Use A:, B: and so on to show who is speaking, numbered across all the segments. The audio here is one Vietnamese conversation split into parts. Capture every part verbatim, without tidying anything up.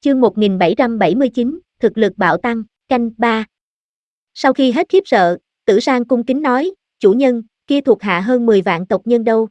A: Chương một nghìn bảy trăm bảy mươi chín, thực lực bạo tăng, canh ba. Sau khi hết khiếp sợ, Tử Sang cung kính nói, chủ nhân, kia thuộc hạ hơn mười vạn tộc nhân đâu.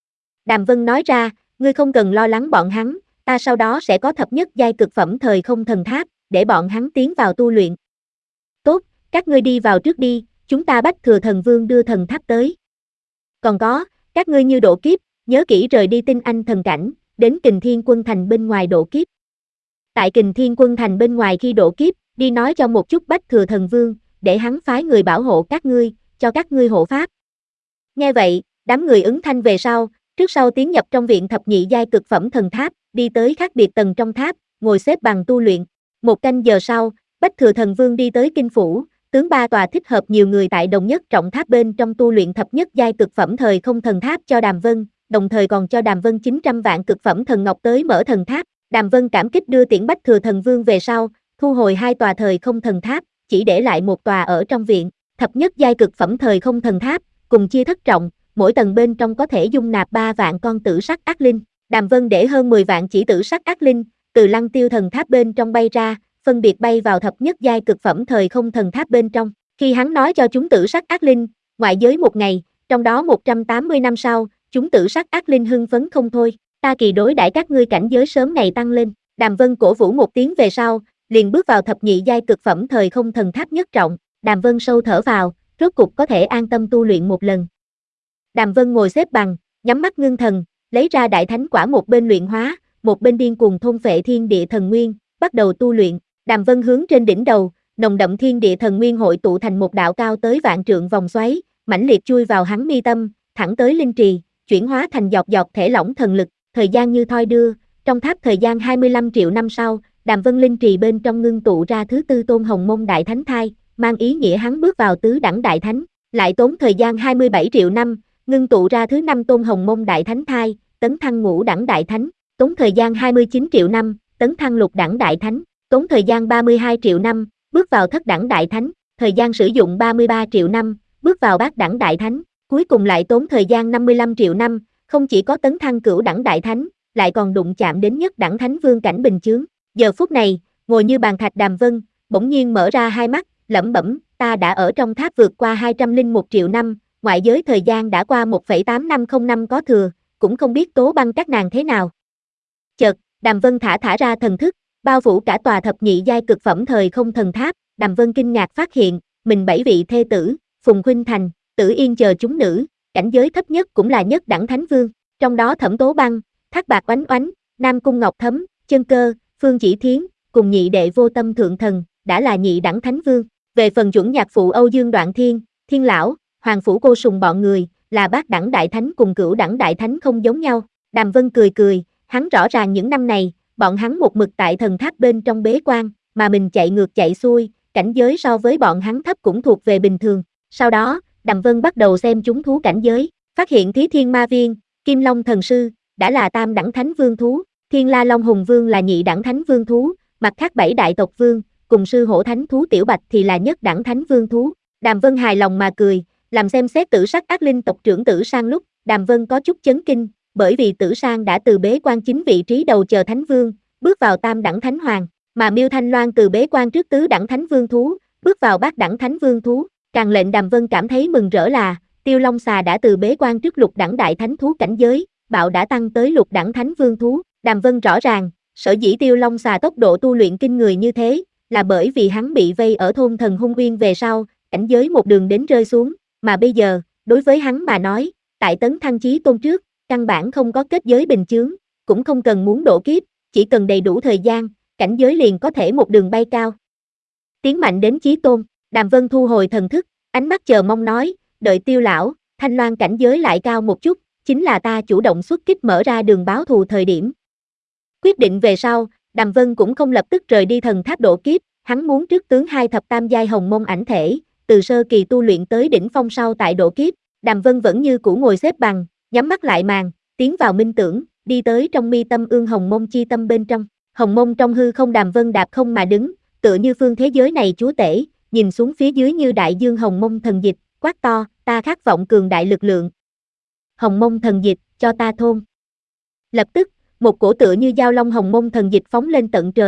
A: Đàm Vân nói ra, ngươi không cần lo lắng bọn hắn, ta sau đó sẽ có thập nhất giai cực phẩm thời không thần tháp, để bọn hắn tiến vào tu luyện. Tốt, các ngươi đi vào trước đi, chúng ta Bách Thừa Thần Vương đưa thần tháp tới. Còn có, các ngươi như độ kiếp, nhớ kỹ rời đi Tinh Anh thần cảnh, đến Kình Thiên Quân Thành bên ngoài độ kiếp. Tại Kình Thiên Quân Thành bên ngoài khi độ kiếp, đi nói cho một chút Bách Thừa Thần Vương, để hắn phái người bảo hộ các ngươi, cho các ngươi hộ pháp. Nghe vậy, đám người ứng thanh về sau, trước sau tiến nhập trong viện thập nhị giai cực phẩm thần tháp, đi tới khác biệt tầng trong tháp, ngồi xếp bằng tu luyện. Một canh giờ sau, Bách Thừa Thần Vương đi tới kinh phủ, tướng ba tòa thích hợp nhiều người tại đồng nhất trọng tháp bên trong tu luyện thập nhất giai cực phẩm thời không thần tháp cho Đàm Vân, đồng thời còn cho Đàm Vân chín trăm vạn cực phẩm thần ngọc tới mở thần tháp. Đàm Vân cảm kích đưa tiễn Bách Thừa Thần Vương về sau, thu hồi hai tòa thời không thần tháp, chỉ để lại một tòa ở trong viện. Thập nhất giai cực phẩm thời không thần tháp, cùng chia thất trọng, mỗi tầng bên trong có thể dung nạp ba vạn con tử sắc ác linh. Đàm Vân để hơn mười vạn chỉ tử sắc ác linh từ Lăng Tiêu thần tháp bên trong bay ra, phân biệt bay vào thập nhất giai cực phẩm thời không thần tháp bên trong. Khi hắn nói cho chúng tử sắc ác linh, ngoại giới một ngày, trong đó một trăm tám mươi năm sau, chúng tử sắc ác linh hưng phấn không thôi. Ta kỳ đối đãi các ngươi cảnh giới sớm ngày tăng lên. Đàm Vân cổ vũ một tiếng về sau, liền bước vào thập nhị giai cực phẩm thời không thần tháp nhất trọng. Đàm Vân sâu thở vào, rốt cục có thể an tâm tu luyện một lần. Đàm Vân ngồi xếp bằng, nhắm mắt ngưng thần, lấy ra đại thánh quả một bên luyện hóa, một bên điên cuồng thôn phệ thiên địa thần nguyên, bắt đầu tu luyện. Đàm Vân hướng trên đỉnh đầu, nồng đậm thiên địa thần nguyên hội tụ thành một đạo cao tới vạn trượng vòng xoáy, mãnh liệt chui vào hắn mi tâm, thẳng tới linh trì, chuyển hóa thành giọt giọt thể lỏng thần lực. Thời gian như thoi đưa, trong tháp thời gian hai mươi lăm triệu năm sau, Đàm Vân linh trì bên trong ngưng tụ ra thứ tư tôn hồng mông đại thánh thai, mang ý nghĩa hắn bước vào tứ đẳng đại thánh. Lại tốn thời gian hai mươi bảy triệu năm, ngưng tụ ra thứ năm tôn hồng mông đại thánh thai, tấn thăng ngũ đẳng đại thánh. Tốn thời gian hai mươi chín triệu năm, tấn thăng lục đẳng đại thánh. Tốn thời gian ba mươi hai triệu năm, bước vào thất đẳng đại thánh. Thời gian sử dụng ba mươi ba triệu năm, bước vào bát đẳng đại thánh. Cuối cùng lại tốn thời gian năm mươi lăm triệu năm, không chỉ có tấn thăng cửu đẳng đại thánh, lại còn đụng chạm đến nhất đẳng thánh vương cảnh bình chướng. Giờ phút này, ngồi như bàn thạch Đàm Vân, bỗng nhiên mở ra hai mắt, lẩm bẩm, ta đã ở trong tháp vượt qua hai trăm lẻ một triệu năm, ngoại giới thời gian đã qua một phẩy tám năm không năm có thừa, cũng không biết Tố Băng các nàng thế nào. Chợt, Đàm Vân thả thả ra thần thức, bao phủ cả tòa thập nhị giai cực phẩm thời không thần tháp. Đàm Vân kinh ngạc phát hiện, mình bảy vị thê tử, Phùng Khuynh Thành, Tử Yên chờ chúng nữ, cảnh giới thấp nhất cũng là nhất đẳng thánh vương, trong đó Thẩm Tố Băng, Thác Bạc Oánh Oánh, Nam Cung Ngọc Thấm, Chân Cơ, Phương Chỉ Thiến, cùng nhị đệ Vô Tâm Thượng Thần, đã là nhị đẳng thánh vương. Về phần chuẩn nhạc phụ Âu Dương Đoạn Thiên, Thiên Lão, Hoàng Phủ Cô Sùng bọn người, là bát đẳng đại thánh cùng cửu đẳng đại thánh không giống nhau. Đàm Vân cười cười, hắn rõ ràng những năm này, bọn hắn một mực tại thần tháp bên trong bế quan, mà mình chạy ngược chạy xuôi, cảnh giới so với bọn hắn thấp cũng thuộc về bình thường. Sau đó, Đàm Vân bắt đầu xem chúng thú cảnh giới, phát hiện Thí Thiên Ma Viên, Kim Long Thần Sư, đã là tam đẳng thánh vương thú, Thiên La Long Hùng Vương là nhị đẳng thánh vương thú, mặt khác bảy đại tộc vương, cùng sư hổ thánh thú Tiểu Bạch thì là nhất đẳng thánh vương thú. Đàm Vân hài lòng mà cười, làm xem xét tử sắc ác linh tộc trưởng Tử Sang lúc, Đàm Vân có chút chấn kinh, bởi vì Tử Sang đã từ bế quan chính vị trí đầu chờ thánh vương, bước vào tam đẳng thánh hoàng, mà Miêu Thanh Loan từ bế quan trước tứ đẳng thánh vương thú, bước vào bát đẳng thánh vương thú. Càng lệnh Đàm Vân cảm thấy mừng rỡ là, Tiêu Long Xà đã từ bế quan trước lục đẳng đại thánh thú cảnh giới, bạo đã tăng tới lục đẳng thánh vương thú. Đàm Vân rõ ràng, sở dĩ Tiêu Long Xà tốc độ tu luyện kinh người như thế, là bởi vì hắn bị vây ở thôn thần hung uyên về sau, cảnh giới một đường đến rơi xuống, mà bây giờ, đối với hắn mà nói, tại tấn thăng chí tôn trước, căn bản không có kết giới bình chướng, cũng không cần muốn độ kiếp, chỉ cần đầy đủ thời gian, cảnh giới liền có thể một đường bay cao. Tiến mạnh đến chí tôn. Đàm Vân thu hồi thần thức, ánh mắt chờ mong nói, đợi Tiêu lão, Thanh Loan cảnh giới lại cao một chút, chính là ta chủ động xuất kích mở ra đường báo thù thời điểm. Quyết định về sau, Đàm Vân cũng không lập tức rời đi thần tháp độ kiếp, hắn muốn trước tướng hai thập tam giai hồng mông ảnh thể, từ sơ kỳ tu luyện tới đỉnh phong sau tại độ kiếp. Đàm Vân vẫn như cũ ngồi xếp bằng, nhắm mắt lại màn, tiến vào minh tưởng, đi tới trong mi tâm ương hồng mông chi tâm bên trong. Hồng mông trong hư không, Đàm Vân đạp không mà đứng, tựa như phương thế giới này chúa tể, nhìn xuống phía dưới như đại dương hồng mông thần dịch, quát to, ta khát vọng cường đại lực lượng. Hồng mông thần dịch, cho ta thôn. Lập tức, một cổ tựa như dao long hồng mông thần dịch phóng lên tận trời,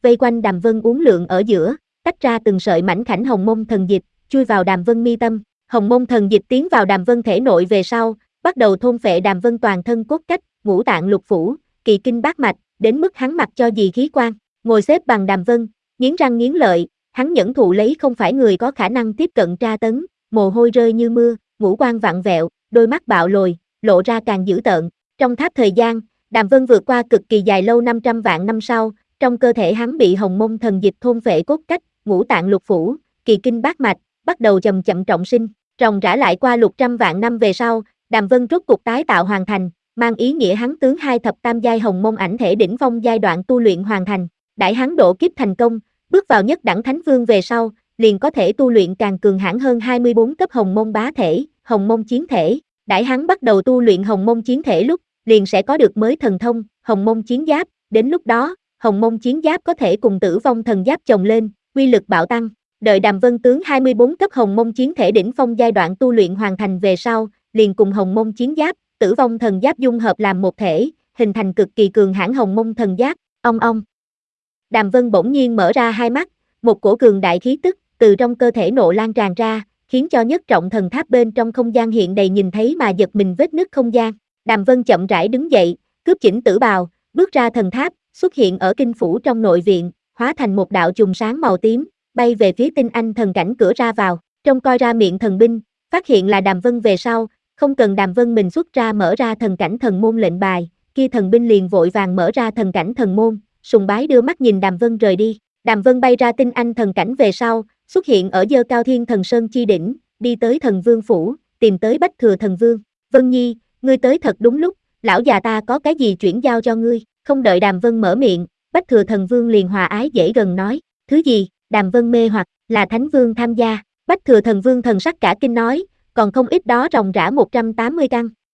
A: vây quanh Đàm Vân uốn lượn ở giữa, tách ra từng sợi mảnh khảnh hồng mông thần dịch, chui vào Đàm Vân mi tâm. Hồng mông thần dịch tiến vào Đàm Vân thể nội về sau, bắt đầu thôn phệ Đàm Vân toàn thân cốt cách, ngũ tạng lục phủ, kỳ kinh bát mạch, đến mức hắn mặc cho gì khí quan. Ngồi xếp bằng Đàm Vân, nghiến răng nghiến lợi, hắn nhẫn thụ lấy không phải người có khả năng tiếp cận tra tấn, mồ hôi rơi như mưa, ngũ quan vặn vẹo, đôi mắt bạo lồi, lộ ra càng dữ tợn. Trong tháp thời gian, Đàm Vân vượt qua cực kỳ dài lâu năm trăm vạn năm sau, trong cơ thể hắn bị hồng mông thần dịch thôn phệ cốt cách, ngũ tạng lục phủ, kỳ kinh bát mạch, bắt đầu chậm chậm trọng sinh. Ròng rã lại qua lục trăm vạn năm về sau, Đàm Vân rốt cục tái tạo hoàn thành, mang ý nghĩa hắn tướng hai thập tam giai hồng mông ảnh thể đỉnh phong giai đoạn tu luyện hoàn thành. Đãi hắn độ kiếp thành công, bước vào nhất đẳng thánh vương về sau, liền có thể tu luyện càng cường hãn hơn hai mươi bốn cấp hồng mông bá thể, hồng mông chiến thể. Đãi hắn bắt đầu tu luyện hồng mông chiến thể lúc, liền sẽ có được mới thần thông, hồng mông chiến giáp. Đến lúc đó, hồng mông chiến giáp có thể cùng tử vong thần giáp chồng lên, uy lực bạo tăng. Đợi Đàm Vân tướng hai mươi bốn cấp hồng mông chiến thể đỉnh phong giai đoạn tu luyện hoàn thành về sau, liền cùng hồng mông chiến giáp, tử vong thần giáp dung hợp làm một thể, hình thành cực kỳ cường hãn hồng mông thần giáp. Ong ong. Đàm Vân bỗng nhiên mở ra hai mắt, một cổ cường đại khí tức từ trong cơ thể nộ lan tràn ra, khiến cho nhất trọng thần tháp bên trong không gian hiện đầy nhìn thấy mà giật mình vết nứt không gian. Đàm Vân chậm rãi đứng dậy, cướp chỉnh tử bào, bước ra thần tháp, xuất hiện ở kinh phủ trong nội viện, hóa thành một đạo chùm sáng màu tím, bay về phía tinh anh thần cảnh cửa ra vào. Trong coi ra miệng thần binh, phát hiện là Đàm Vân về sau, không cần Đàm Vân mình xuất ra mở ra thần cảnh thần môn lệnh bài, kia thần binh liền vội vàng mở ra thần cảnh thần môn, sùng bái đưa mắt nhìn Đàm Vân rời đi. Đàm Vân bay ra tinh anh thần cảnh về sau, xuất hiện ở dơ cao thiên thần sơn chi đỉnh, đi tới thần vương phủ, tìm tới Bách Thừa thần vương. Vân Nhi, ngươi tới thật đúng lúc, lão già ta có cái gì chuyển giao cho ngươi. Không đợi Đàm Vân mở miệng, Bách Thừa thần vương liền hòa ái dễ gần nói, thứ gì? Đàm Vân mê hoặc, là thánh vương tham gia. Bách Thừa thần vương thần sắc cả kinh nói, còn không ít đó ròng rã một trăm tám mươi căn.